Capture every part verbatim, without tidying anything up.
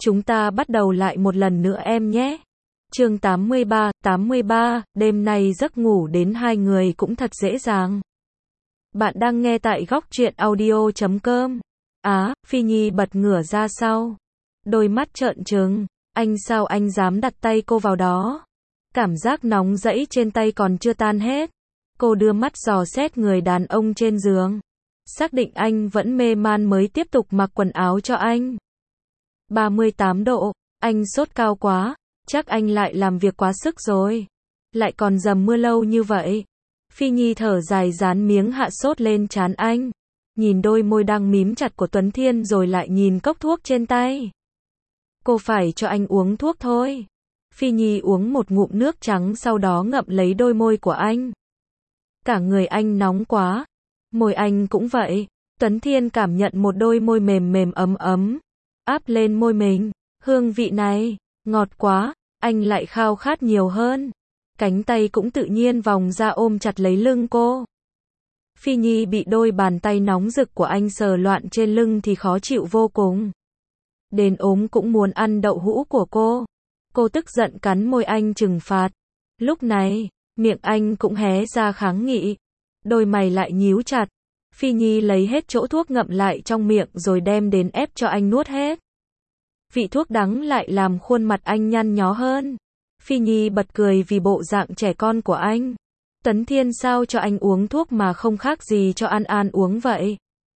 Chúng ta bắt đầu lại một lần nữa em nhé. Chương tám mươi ba, tám mươi ba, đêm nay giấc ngủ đến hai người cũng thật dễ dàng. Bạn đang nghe tại góc truyện audio chấm com. Á, Phi Nhi bật ngửa ra sau. Đôi mắt trợn trừng. Anh sao anh dám đặt tay cô vào đó? Cảm giác nóng rẫy trên tay còn chưa tan hết. Cô đưa mắt dò xét người đàn ông trên giường. Xác định anh vẫn mê man mới tiếp tục mặc quần áo cho anh. ba mươi tám độ, anh sốt cao quá, chắc anh lại làm việc quá sức rồi. Lại còn dầm mưa lâu như vậy. Phi Nhi thở dài dán miếng hạ sốt lên trán anh. Nhìn đôi môi đang mím chặt của Tuấn Thiên rồi lại nhìn cốc thuốc trên tay. Cô phải cho anh uống thuốc thôi. Phi Nhi uống một ngụm nước trắng sau đó ngậm lấy đôi môi của anh. Cả người anh nóng quá. Môi anh cũng vậy. Tuấn Thiên cảm nhận một đôi môi mềm mềm ấm ấm. Áp lên môi mình. Hương vị này, ngọt quá. Anh lại khao khát nhiều hơn. Cánh tay cũng tự nhiên vòng ra ôm chặt lấy lưng cô. Phi Nhi bị đôi bàn tay nóng rực của anh sờ loạn trên lưng thì khó chịu vô cùng. Đến ốm cũng muốn ăn đậu hũ của cô. Cô tức giận cắn môi anh trừng phạt. Lúc này, miệng anh cũng hé ra kháng nghị. Đôi mày lại nhíu chặt. Phi Nhi lấy hết chỗ thuốc ngậm lại trong miệng rồi đem đến ép cho anh nuốt hết. Vị thuốc đắng lại làm khuôn mặt anh nhăn nhó hơn. Phi Nhi bật cười vì bộ dạng trẻ con của anh. Tuấn Thiên sao cho anh uống thuốc mà không khác gì cho An An uống vậy?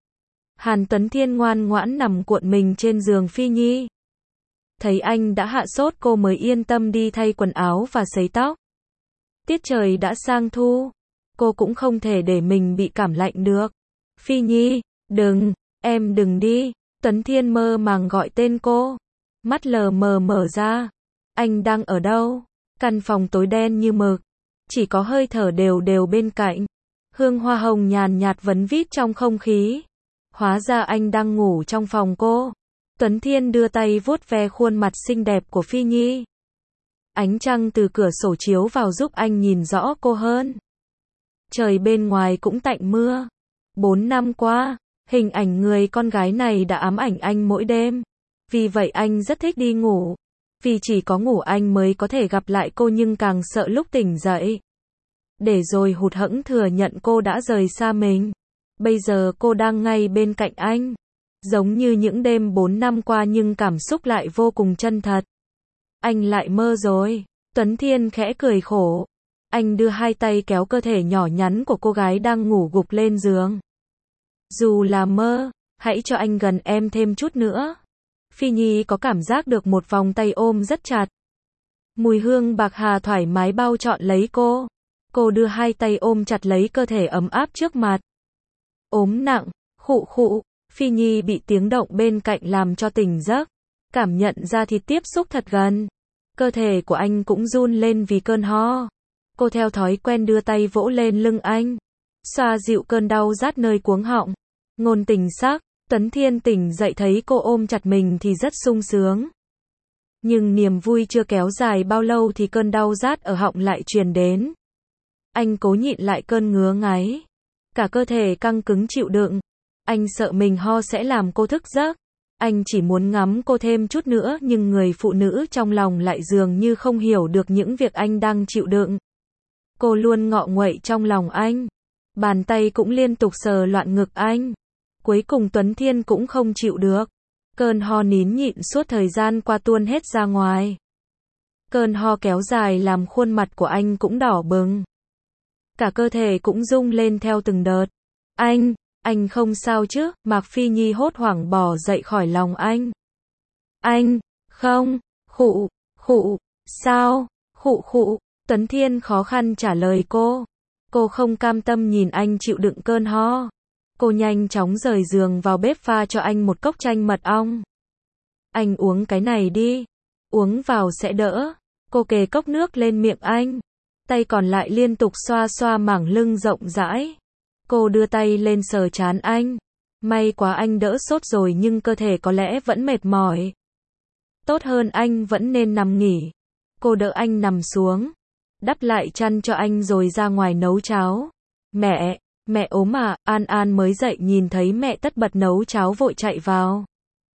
Hàn Tuấn Thiên ngoan ngoãn nằm cuộn mình trên giường Phi Nhi. Thấy anh đã hạ sốt cô mới yên tâm đi thay quần áo và sấy tóc. Tiết trời đã sang thu. Cô cũng không thể để mình bị cảm lạnh được. Phi Nhi, đừng, em đừng đi. Tuấn Thiên mơ màng gọi tên cô. Mắt lờ mờ mở ra. Anh đang ở đâu? Căn phòng tối đen như mực. Chỉ có hơi thở đều đều bên cạnh. Hương hoa hồng nhàn nhạt vấn vít trong không khí. Hóa ra anh đang ngủ trong phòng cô. Tuấn Thiên đưa tay vuốt ve khuôn mặt xinh đẹp của Phi Nhi. Ánh trăng từ cửa sổ chiếu vào giúp anh nhìn rõ cô hơn. Trời bên ngoài cũng tạnh mưa. Bốn năm qua, hình ảnh người con gái này đã ám ảnh anh mỗi đêm. Vì vậy anh rất thích đi ngủ. Vì chỉ có ngủ anh mới có thể gặp lại cô nhưng càng sợ lúc tỉnh dậy. Để rồi hụt hẫng thừa nhận cô đã rời xa mình. Bây giờ cô đang ngay bên cạnh anh. Giống như những đêm bốn năm qua nhưng cảm xúc lại vô cùng chân thật. Anh lại mơ rồi. Tuấn Thiên khẽ cười khổ. Anh đưa hai tay kéo cơ thể nhỏ nhắn của cô gái đang ngủ gục lên giường. Dù là mơ, hãy cho anh gần em thêm chút nữa. Phi Nhi có cảm giác được một vòng tay ôm rất chặt. Mùi hương bạc hà thoải mái bao trọn lấy cô. Cô đưa hai tay ôm chặt lấy cơ thể ấm áp trước mặt. Ốm nặng, khụ khụ. Phi Nhi bị tiếng động bên cạnh làm cho tỉnh giấc. Cảm nhận ra thịt tiếp xúc thật gần. Cơ thể của anh cũng run lên vì cơn ho. Cô theo thói quen đưa tay vỗ lên lưng anh. Xoa dịu cơn đau rát nơi cuống họng. Ngôn tình sắc. Tuấn Thiên tỉnh dậy thấy cô ôm chặt mình thì rất sung sướng. Nhưng niềm vui chưa kéo dài bao lâu thì cơn đau rát ở họng lại truyền đến. Anh cố nhịn lại cơn ngứa ngáy. Cả cơ thể căng cứng chịu đựng. Anh sợ mình ho sẽ làm cô thức giấc. Anh chỉ muốn ngắm cô thêm chút nữa nhưng người phụ nữ trong lòng lại dường như không hiểu được những việc anh đang chịu đựng. Cô luôn ngọ nguậy trong lòng anh. Bàn tay cũng liên tục sờ loạn ngực anh. Cuối cùng Tuấn Thiên cũng không chịu được. Cơn ho nín nhịn suốt thời gian qua tuôn hết ra ngoài. Cơn ho kéo dài làm khuôn mặt của anh cũng đỏ bừng. Cả cơ thể cũng rung lên theo từng đợt. Anh, anh không sao chứ? Mạc Phi Nhi hốt hoảng bò dậy khỏi lòng anh. Anh, không, khụ, khụ, sao, khụ khụ. Tuấn Thiên khó khăn trả lời cô. Cô không cam tâm nhìn anh chịu đựng cơn ho. Cô nhanh chóng rời giường vào bếp pha cho anh một cốc chanh mật ong. Anh uống cái này đi. Uống vào sẽ đỡ. Cô kề cốc nước lên miệng anh. Tay còn lại liên tục xoa xoa mảng lưng rộng rãi. Cô đưa tay lên sờ trán anh. May quá anh đỡ sốt rồi nhưng cơ thể có lẽ vẫn mệt mỏi. Tốt hơn anh vẫn nên nằm nghỉ. Cô đỡ anh nằm xuống. Đắp lại chăn cho anh rồi ra ngoài nấu cháo. Mẹ, mẹ ốm à? An An mới dậy nhìn thấy mẹ tất bật nấu cháo vội chạy vào.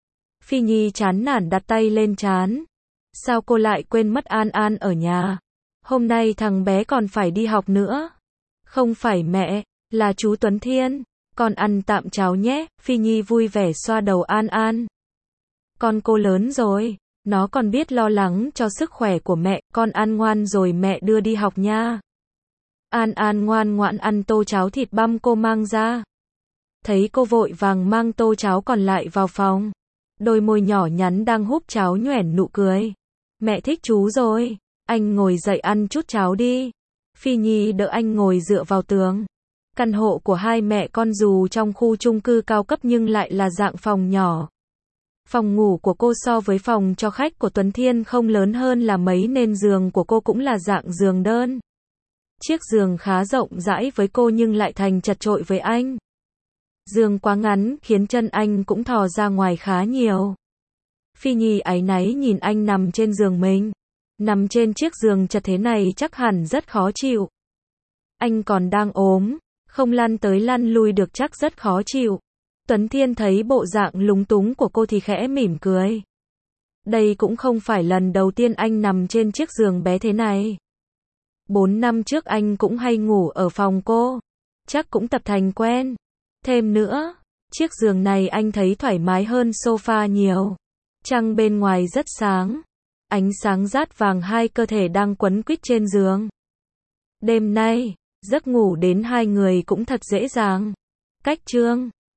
Phi Nhi chán nản đặt tay lên trán. Sao cô lại quên mất An An ở nhà? Hôm nay thằng bé còn phải đi học nữa. Không phải mẹ, là chú Tuấn Thiên. Con ăn tạm cháo nhé. Phi Nhi vui vẻ xoa đầu An An. Con cô lớn rồi, nó còn biết lo lắng cho sức khỏe của mẹ. Con ăn ngoan rồi mẹ đưa đi học nha. An An ngoan ngoãn ăn tô cháo thịt băm cô mang ra. Thấy cô vội vàng mang tô cháo còn lại vào phòng. Đôi môi nhỏ nhắn đang húp cháo nhoẻn nụ cười. Mẹ thích chú rồi, anh ngồi dậy ăn chút cháo đi. Phi Nhi đỡ anh ngồi dựa vào tường. Căn hộ của hai mẹ con dù trong khu chung cư cao cấp nhưng lại là dạng phòng nhỏ. Phòng ngủ của cô so với phòng cho khách của Tuấn Thiên không lớn hơn là mấy nên giường của cô cũng là dạng giường đơn. Chiếc giường khá rộng rãi với cô nhưng lại thành chật chội với anh. Giường quá ngắn khiến chân anh cũng thò ra ngoài khá nhiều. Phi Nhi áy náy nhìn anh nằm trên giường mình. Nằm trên chiếc giường chật thế này chắc hẳn rất khó chịu. Anh còn đang ốm, không lăn tới lăn lui được chắc rất khó chịu. Tuấn Thiên thấy bộ dạng lúng túng của cô thì khẽ mỉm cười. Đây cũng không phải lần đầu tiên anh nằm trên chiếc giường bé thế này. Bốn năm trước anh cũng hay ngủ ở phòng cô. Chắc cũng tập thành quen. Thêm nữa, chiếc giường này anh thấy thoải mái hơn sofa nhiều. Trăng bên ngoài rất sáng. Ánh sáng rát vàng hai cơ thể đang quấn quýt trên giường. Đêm nay, giấc ngủ đến hai người cũng thật dễ dàng. Cách chương